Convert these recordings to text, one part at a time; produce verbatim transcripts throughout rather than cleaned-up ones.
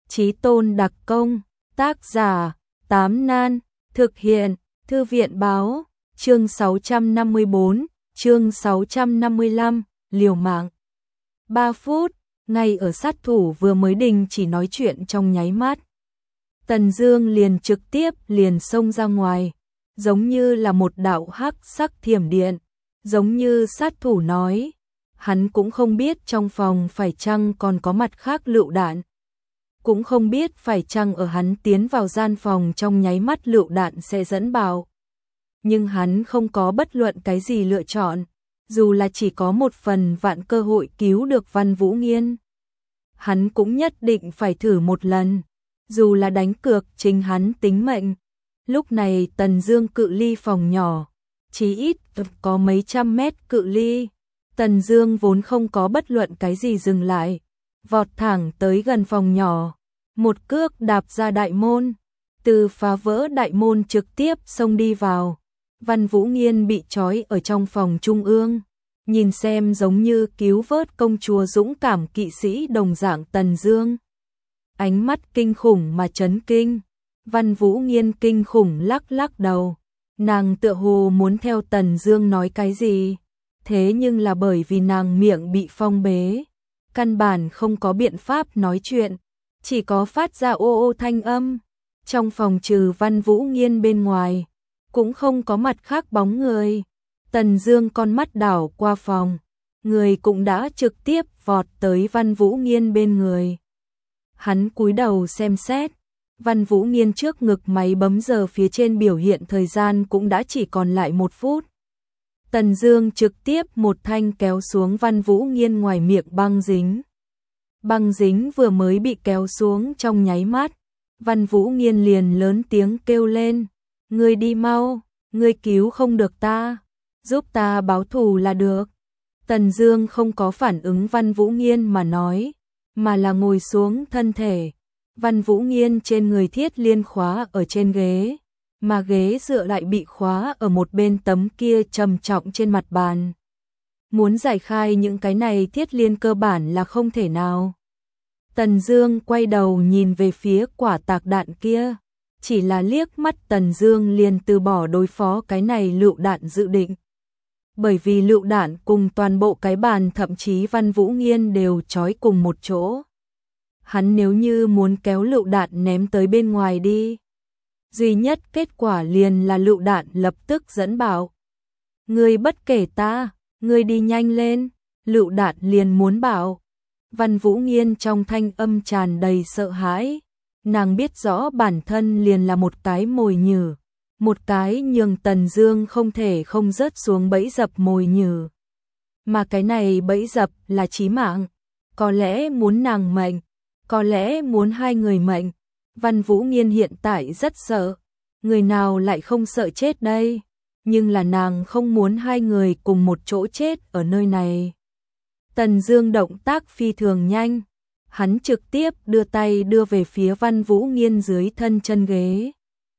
Chí Tôn đặc công, tác giả, Tám Nan, thực hiện, Thư viện báo, chương sáu trăm năm mươi tư, chương sáu trăm năm mươi lăm, liều mạng. ba phút, ngay ở sát thủ vừa mới đình chỉ nói chuyện trong nháy mắt. Tần Dương liền trực tiếp liền xông ra ngoài, giống như là một đạo hắc sắc thiểm điện, giống như sát thủ nói, hắn cũng không biết trong phòng phải chăng còn có mặt khác lựu đạn, cũng không biết phải chăng ở hắn tiến vào gian phòng trong nháy mắt lựu đạn sẽ dẫn bạo. Nhưng hắn không có bất luận cái gì lựa chọn, dù là chỉ có một phần vạn cơ hội cứu được Văn Vũ Nghiên. Hắn cũng nhất định phải thử một lần, dù là đánh cược chính hắn tính mệnh. Lúc này Tần Dương cự ly phòng nhỏ, chỉ ít có mấy trăm mét cự ly. Tần Dương vốn không có bất luận cái gì dừng lại, vọt thẳng tới gần phòng nhỏ, một cước đạp ra đại môn, từ phá vỡ đại môn trực tiếp xông đi vào. Văn Vũ Nghiên bị trói ở trong phòng trung ương, nhìn xem giống như cứu vớt công chúa dũng cảm kỵ sĩ đồng dạng Tần Dương. Ánh mắt kinh khủng mà chấn kinh, Văn Vũ Nghiên kinh khủng lắc lắc đầu, nàng tựa hồ muốn theo Tần Dương nói cái gì, thế nhưng là bởi vì nàng miệng bị phong bế, căn bản không có biện pháp nói chuyện, chỉ có phát ra ô ô thanh âm. Trong phòng trừ Văn Vũ Nghiên bên ngoài, cũng không có mặt khác bóng người. Tần Dương con mắt đảo qua phòng, người cũng đã trực tiếp vọt tới Văn Vũ Nghiên bên người. Hắn cúi đầu xem xét, Văn Vũ Nghiên trước ngực máy bấm giờ phía trên biểu hiện thời gian cũng đã chỉ còn lại một phút. Tần Dương trực tiếp một thanh kéo xuống Văn Vũ Nghiên ngoài miệng băng dính. Băng dính vừa mới bị kéo xuống trong nháy mắt, Văn Vũ Nghiên liền lớn tiếng kêu lên, ngươi đi mau, ngươi cứu không được ta, giúp ta báo thù là được. Tần Dương không có phản ứng Văn Vũ Nghiên mà nói, mà là ngồi xuống thân thể. Văn Vũ Nghiên trên người thiết liên khóa ở trên ghế, mà ghế dựa lại bị khóa ở một bên tấm kia trầm trọng trên mặt bàn. Muốn giải khai những cái này thiết liên cơ bản là không thể nào. Tần Dương quay đầu nhìn về phía quả tạc đạn kia, chỉ là liếc mắt Tần Dương liền từ bỏ đối phó cái này lựu đạn dự định. Bởi vì lựu đạn cùng toàn bộ cái bàn thậm chí Văn Vũ Nghiên đều trói cùng một chỗ. Hắn nếu như muốn kéo lựu đạn ném tới bên ngoài đi, duy nhất kết quả liền là lựu đạn lập tức dẫn bạo. Ngươi bất kể ta, ngươi đi nhanh lên, lựu đạn liền muốn bạo. Văn Vũ Nghiên trong thanh âm tràn đầy sợ hãi, nàng biết rõ bản thân liền là một cái mồi nhử, một cái nhường Tần Dương không thể không rớt xuống bẫy dập mồi nhử. Mà cái này bẫy dập là chí mạng, có lẽ muốn nàng mệnh, có lẽ muốn hai người mệnh. Văn Vũ Nghiên hiện tại rất sợ, người nào lại không sợ chết đây, nhưng là nàng không muốn hai người cùng một chỗ chết ở nơi này. Tần Dương động tác phi thường nhanh, hắn trực tiếp đưa tay đưa về phía Văn Vũ Nghiên dưới thân chân ghế.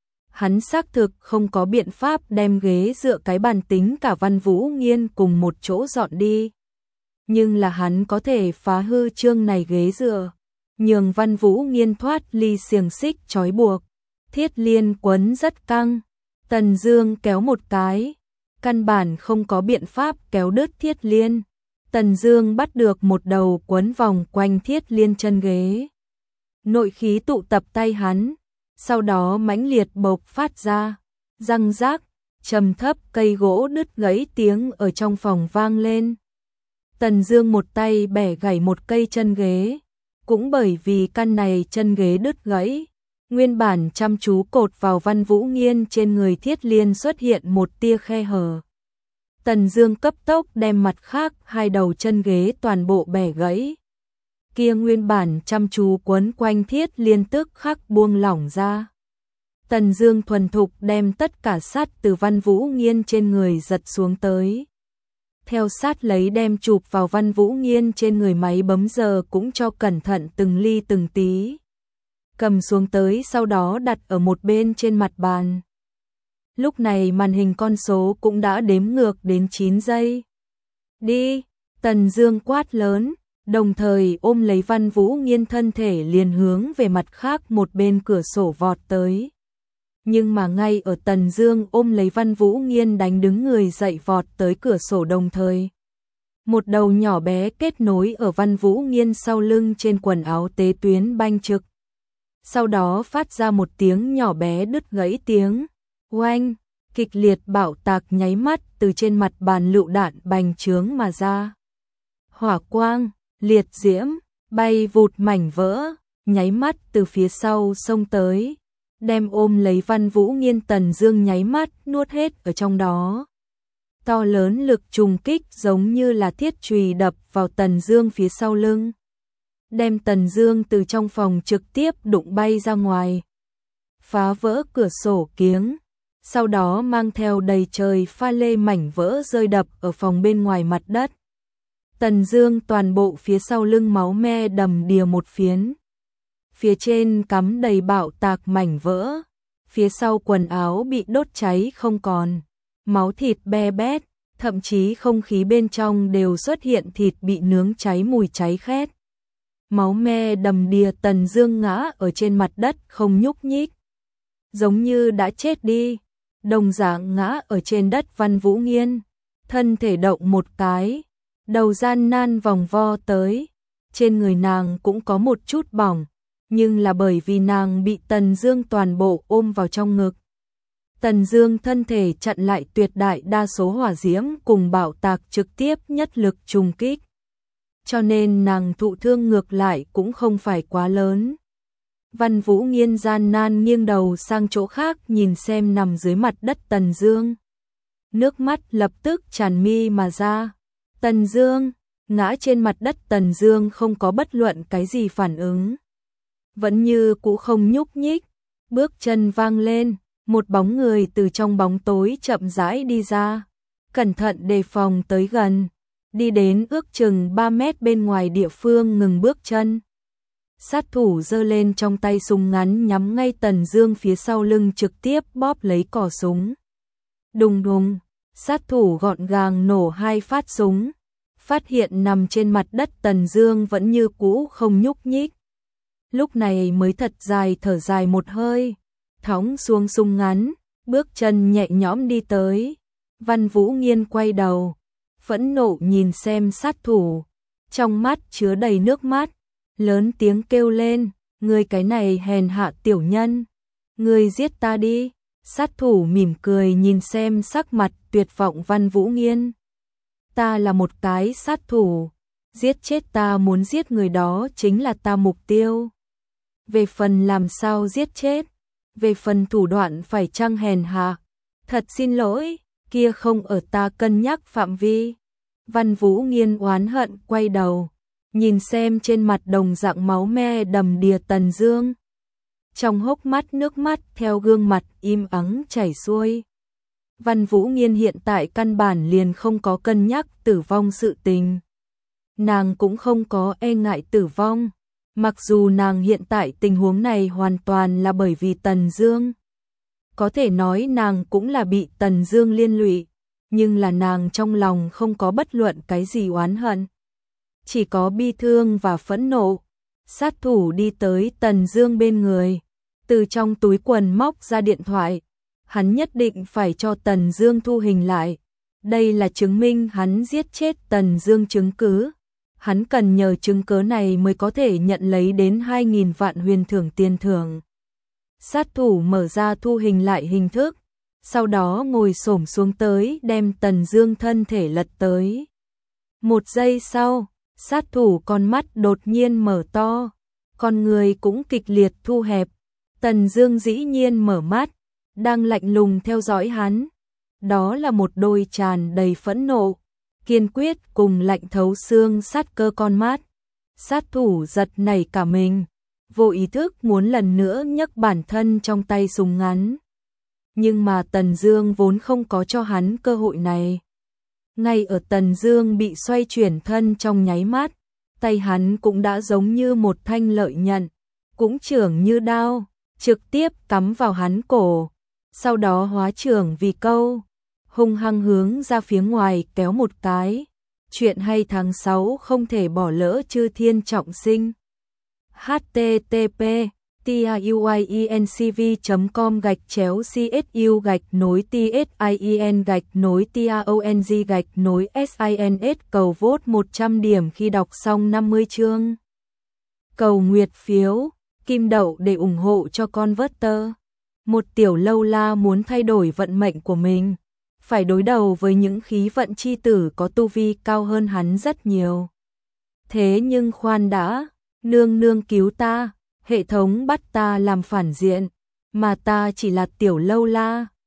Hắn xác thực không có biện pháp đem ghế dựa cái bàn tính cả Văn Vũ Nghiên cùng một chỗ dọn đi, nhưng là hắn có thể phá hư chương này ghế dựa, nhường Văn Vũ Nghiên thoát ly xiềng xích trói buộc. Thiết liên quấn rất căng, Tần Dương kéo một cái, căn bản không có biện pháp kéo đứt thiết liên. Tần Dương bắt được một đầu quấn vòng quanh thiết liên chân ghế. Nội khí tụ tập tay hắn, sau đó mãnh liệt bộc phát ra, răng rác, trầm thấp cây gỗ đứt gãy tiếng ở trong phòng vang lên. Tần Dương một tay bẻ gãy một cây chân ghế, cũng bởi vì căn này chân ghế đứt gãy, nguyên bản chăm chú cột vào Văn Vũ Nghiên trên người thiết liên xuất hiện một tia khe hở. Tần Dương cấp tốc đem mặt khác hai đầu chân ghế toàn bộ bẻ gãy. Kia nguyên bản chăm chú quấn quanh thiết liên tức khắc buông lỏng ra. Tần Dương thuần thục đem tất cả sắt từ Văn Vũ Nghiên trên người giật xuống tới. Theo sát lấy đem chụp vào Văn Vũ Nghiên trên người máy bấm giờ cũng cho cẩn thận từng ly từng tí. Cầm xuống tới sau đó đặt ở một bên trên mặt bàn. Lúc này màn hình con số cũng đã đếm ngược đến chín giây. Đi, Tần Dương quát lớn, đồng thời ôm lấy Văn Vũ Nghiên thân thể liền hướng về mặt khác một bên cửa sổ vọt tới. Nhưng mà ngay ở Tần Dương ôm lấy Văn Vũ Nghiên đánh đứng người dậy vọt tới cửa sổ đồng thời, một đầu nhỏ bé kết nối ở Văn Vũ Nghiên sau lưng trên quần áo tế tuyến banh trực. Sau đó phát ra một tiếng nhỏ bé đứt gãy tiếng oanh, kịch liệt bạo tạc nháy mắt từ trên mặt bàn lựu đạn bành trướng mà ra. Hỏa quang, liệt diễm, bay vụt mảnh vỡ, nháy mắt từ phía sau xông tới, đem ôm lấy Văn Vũ Nghiên Tần Dương nháy mắt nuốt hết ở trong đó. To lớn lực trùng kích giống như là thiết chùy đập vào Tần Dương phía sau lưng, đem Tần Dương từ trong phòng trực tiếp đụng bay ra ngoài, phá vỡ cửa sổ kiếng, sau đó mang theo đầy trời pha lê mảnh vỡ rơi đập ở phòng bên ngoài mặt đất. Tần Dương toàn bộ phía sau lưng máu me đầm đìa một phiến, phía trên cắm đầy bạo tạc mảnh vỡ, phía sau quần áo bị đốt cháy không còn, máu thịt be bét, thậm chí không khí bên trong đều xuất hiện thịt bị nướng cháy mùi cháy khét. Máu me đầm đìa, Tần Dương ngã ở trên mặt đất không nhúc nhích, giống như đã chết đi. Đồng dạng ngã ở trên đất Văn Vũ Nghiên, thân thể động một cái, đầu gian nan vòng vo tới, trên người nàng cũng có một chút bỏng, nhưng là bởi vì nàng bị Tần Dương toàn bộ ôm vào trong ngực. Tần Dương thân thể chặn lại tuyệt đại đa số hỏa diễm cùng bạo tạc trực tiếp nhất lực trùng kích, cho nên nàng thụ thương ngược lại cũng không phải quá lớn. Văn Vũ Nghiên gian nan nghiêng đầu sang chỗ khác nhìn xem nằm dưới mặt đất Tần Dương. Nước mắt lập tức tràn mi mà ra. Tần Dương, ngã trên mặt đất Tần Dương không có bất luận cái gì phản ứng. Vẫn như cũ không nhúc nhích, bước chân vang lên, một bóng người từ trong bóng tối chậm rãi đi ra, cẩn thận đề phòng tới gần, đi đến ước chừng ba mét bên ngoài địa phương ngừng bước chân. Sát thủ giơ lên trong tay súng ngắn nhắm ngay Tần Dương phía sau lưng trực tiếp bóp lấy cò súng. Đùng đùng, sát thủ gọn gàng nổ hai phát súng, phát hiện nằm trên mặt đất Tần Dương vẫn như cũ không nhúc nhích. Lúc này mới thật dài thở dài một hơi, thõng xuống súng ngắn, bước chân nhẹ nhõm đi tới. Văn Vũ Nghiên quay đầu, phẫn nộ nhìn xem sát thủ, trong mắt chứa đầy nước mắt, lớn tiếng kêu lên, ngươi cái này hèn hạ tiểu nhân, ngươi giết ta đi. Sát thủ mỉm cười nhìn xem sắc mặt tuyệt vọng Văn Vũ Nghiên. Ta là một cái sát thủ, giết chết ta muốn giết người đó chính là ta mục tiêu. Về phần làm sao giết chết, về phần thủ đoạn phải chăng hèn hạ, thật xin lỗi, kia không ở ta cân nhắc phạm vi. Văn Vũ Nghiên oán hận quay đầu, nhìn xem trên mặt đồng dạng máu me đầm đìa Tần Dương. Trong hốc mắt nước mắt theo gương mặt im ắng chảy xuôi. Văn Vũ Nghiên hiện tại căn bản liền không có cân nhắc tử vong sự tình. Nàng cũng không có e ngại tử vong, mặc dù nàng hiện tại tình huống này hoàn toàn là bởi vì Tần Dương. Có thể nói nàng cũng là bị Tần Dương liên lụy, nhưng là nàng trong lòng không có bất luận cái gì oán hận, chỉ có bi thương và phẫn nộ. Sát thủ đi tới Tần Dương bên người, từ trong túi quần móc ra điện thoại, hắn nhất định phải cho Tần Dương thu hình lại. Đây là chứng minh hắn giết chết Tần Dương chứng cứ. Hắn cần nhờ chứng cứ này mới có thể nhận lấy đến hai nghìn vạn huyền thưởng tiền thưởng. Sát thủ mở ra thu hình lại hình thức, sau đó ngồi xổm xuống tới đem Tần Dương thân thể lật tới. Một giây sau, sát thủ con mắt đột nhiên mở to, con người cũng kịch liệt thu hẹp. Tần Dương dĩ nhiên mở mắt, đang lạnh lùng theo dõi hắn. Đó là một đôi tràn đầy phẫn nộ, kiên quyết cùng lạnh thấu xương sát cơ con mắt. Sát thủ giật nảy cả mình, vô ý thức muốn lần nữa nhấc bản thân trong tay súng ngắn. Nhưng mà Tần Dương vốn không có cho hắn cơ hội này. Ngay ở Tần Dương bị xoay chuyển thân trong nháy mắt, tay hắn cũng đã giống như một thanh lợi nhận, cũng chưởng như đao, trực tiếp cắm vào hắn cổ, sau đó hóa trưởng vì câu, hung hăng hướng ra phía ngoài kéo một cái, Chuyện hay tháng sáu không thể bỏ lỡ chư thiên trọng sinh. h t t p tiuiencv chấm com gạch chéo csu gạch nối tsin gạch nối tong gạch nối sins cầu vote một trăm điểm khi đọc xong năm mươi chương. Cầu nguyệt phiếu, kim đậu để ủng hộ cho con Converter. Một tiểu lâu la muốn thay đổi vận mệnh của mình, phải đối đầu với những khí vận chi tử có tu vi cao hơn hắn rất nhiều. Thế nhưng khoan đã, nương nương cứu ta, hệ thống bắt ta làm phản diện, mà ta chỉ là tiểu lâu la,